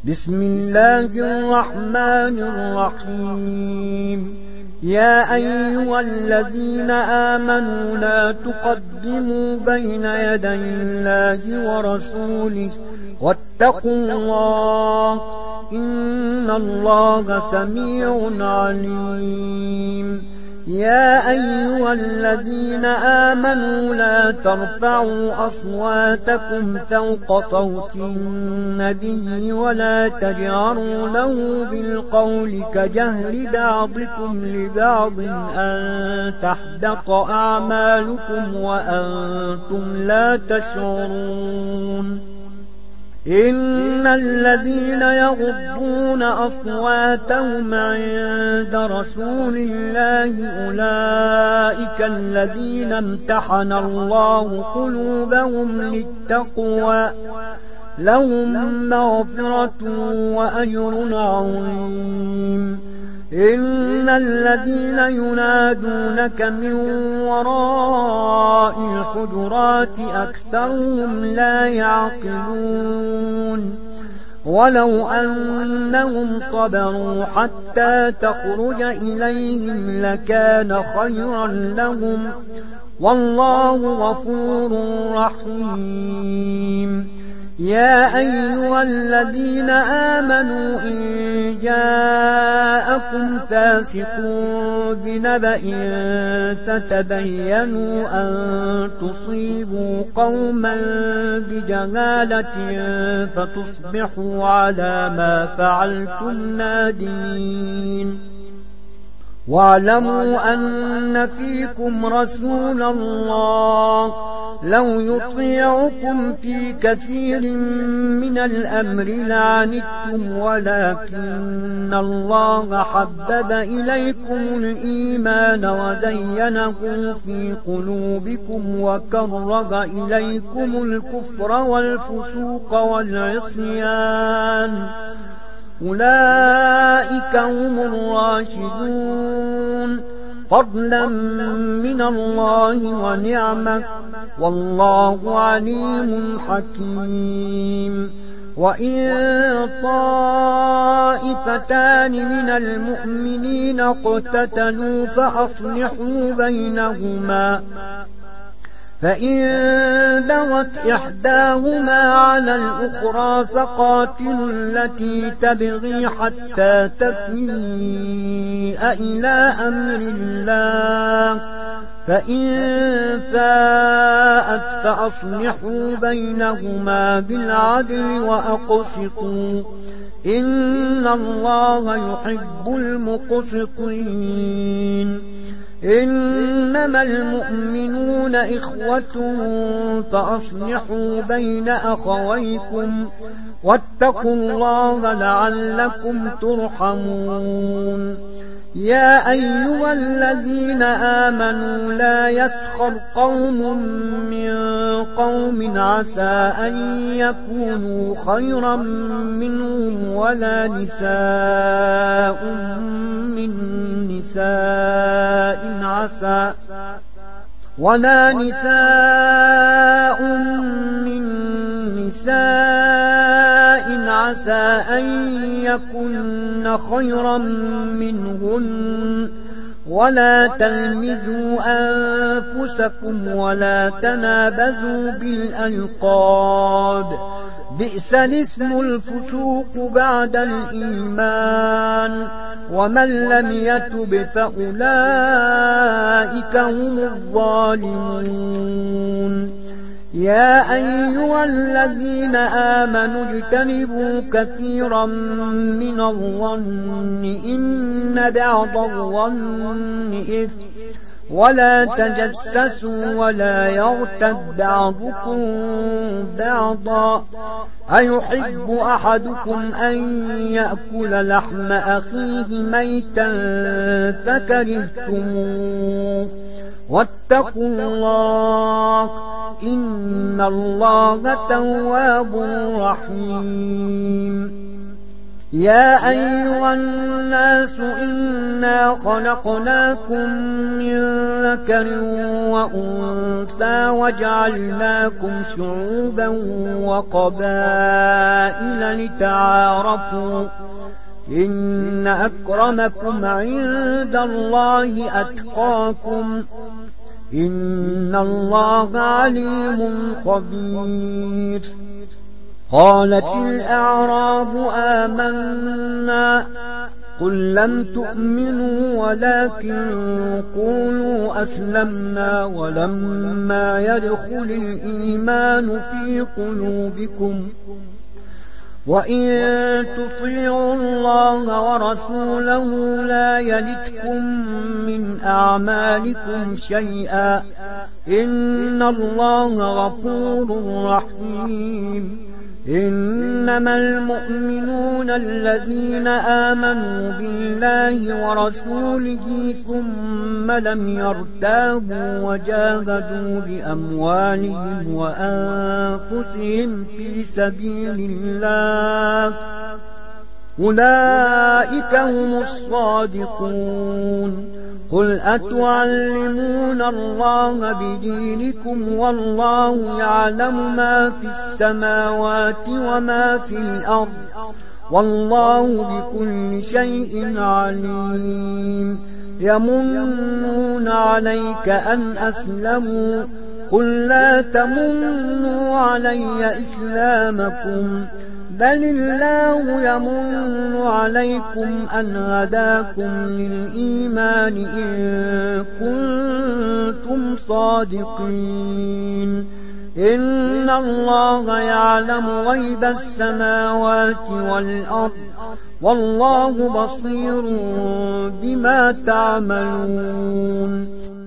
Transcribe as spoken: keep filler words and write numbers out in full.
بسم الله الرحمن الرحيم يا أيها الذين آمنوا لا تقدموا بين يدي الله ورسوله واتقوا الله إن الله سميع عليم يا أيها الذين آمنوا لا ترفعوا أصواتكم فوق صوت النبي ولا تجهروا له بالقول كجهر بعضكم لبعض أن تحبط أعمالكم وأنتم لا تشعرون إن الذين يغضون أصواتهم عند رسول الله أولئك الذين امتحن الله قلوبهم للتقوى لهم مغفرة وأجر عظيم إن الذين ينادونك من وراء الحجرات أكثرهم لا يعقلون ولو أنهم صبروا حتى تخرج إليهم لكان خيرا لهم والله غفور رحيم يا أيها الذين آمنوا إن جاءكم فاسق بنبأ فتبينوا أن تصيبوا قوما بجهالة فتصبحوا على ما فعلتم نادمين واعلموا أن فيكم رسول الله لو يطيعكم في كثير من الأمر لعنتم ولكن الله حبب إليكم الإيمان وزينه في قلوبكم وكره إليكم الكفر والفسوق والعصيان أولئك هم الراشدون فضلا من الله ونعمة والله عليم حكيم وإن طائفتان من المؤمنين اقتتلوا فأصلحوا بينهما فإن بغت إحداهما على الأخرى فقاتلوا التي تبغي حتى تفيء إلى أمر الله فإن فاءت فأصلحوا بينهما بالعدل وأقسطوا إن الله يحب المقسطين إنما المؤمنون إخوة فأصلحوا بين أخويكم واتقوا الله لعلكم ترحمون يا أيها الذين آمنوا لا يسخر قوم من قوم عسى أن يكونوا خيرا منهم ولا نساء من نساء عسى ولا نساء من نساء عسى أن يكن خيرا منهن ولا تلمزوا أنفسكم ولا تنابزوا بالألقاب بئس الاسم الفسوق بعد الإيمان ومن لم يتب فأولئك هم الظالمون يا أيها الذين آمنوا اجتنبوا كثيرا من الظن إن بعض الظن إثم ولا تجسسوا ولا يغتب بعضكم بعضا أيحب أحدكم أن يأكل لحم أخيه ميتا فكرهتموه واتقوا الله إن الله تواب رحيم يا أيها الناس إنا خلقناكم من ذكر وأنثى وجعلناكم شعوبا وقبائل لتعارفوا إن أكرمكم عند الله أتقاكم إن الله عليم خبير. قالت الأعراب آمنا قل لم تؤمنوا ولكن قولوا أسلمنا ولما يدخل الإيمان في قلوبكم وإن تطيعوا الله ورسوله لا يلتكم من أعمالكم شيئا إن الله غفور رحيم. إنما المؤمنون الذين آمنوا بالله ورسوله ثم لم يرتابوا وجاهدوا بأموالهم وأنفسهم في سبيل الله أولئك هم الصادقون. قل أتعلمون الله بدينكم والله يعلم ما في السماوات وما في الأرض والله بكل شيء عليم. يمنون عليك أن أسلموا قل لا تمنوا علي إسلامكم بل الله يمن عليكم أن هداكم للإيمان إن كنتم صادقين. إن الله يعلم غيب السماوات والأرض والله بصير بما تعملون.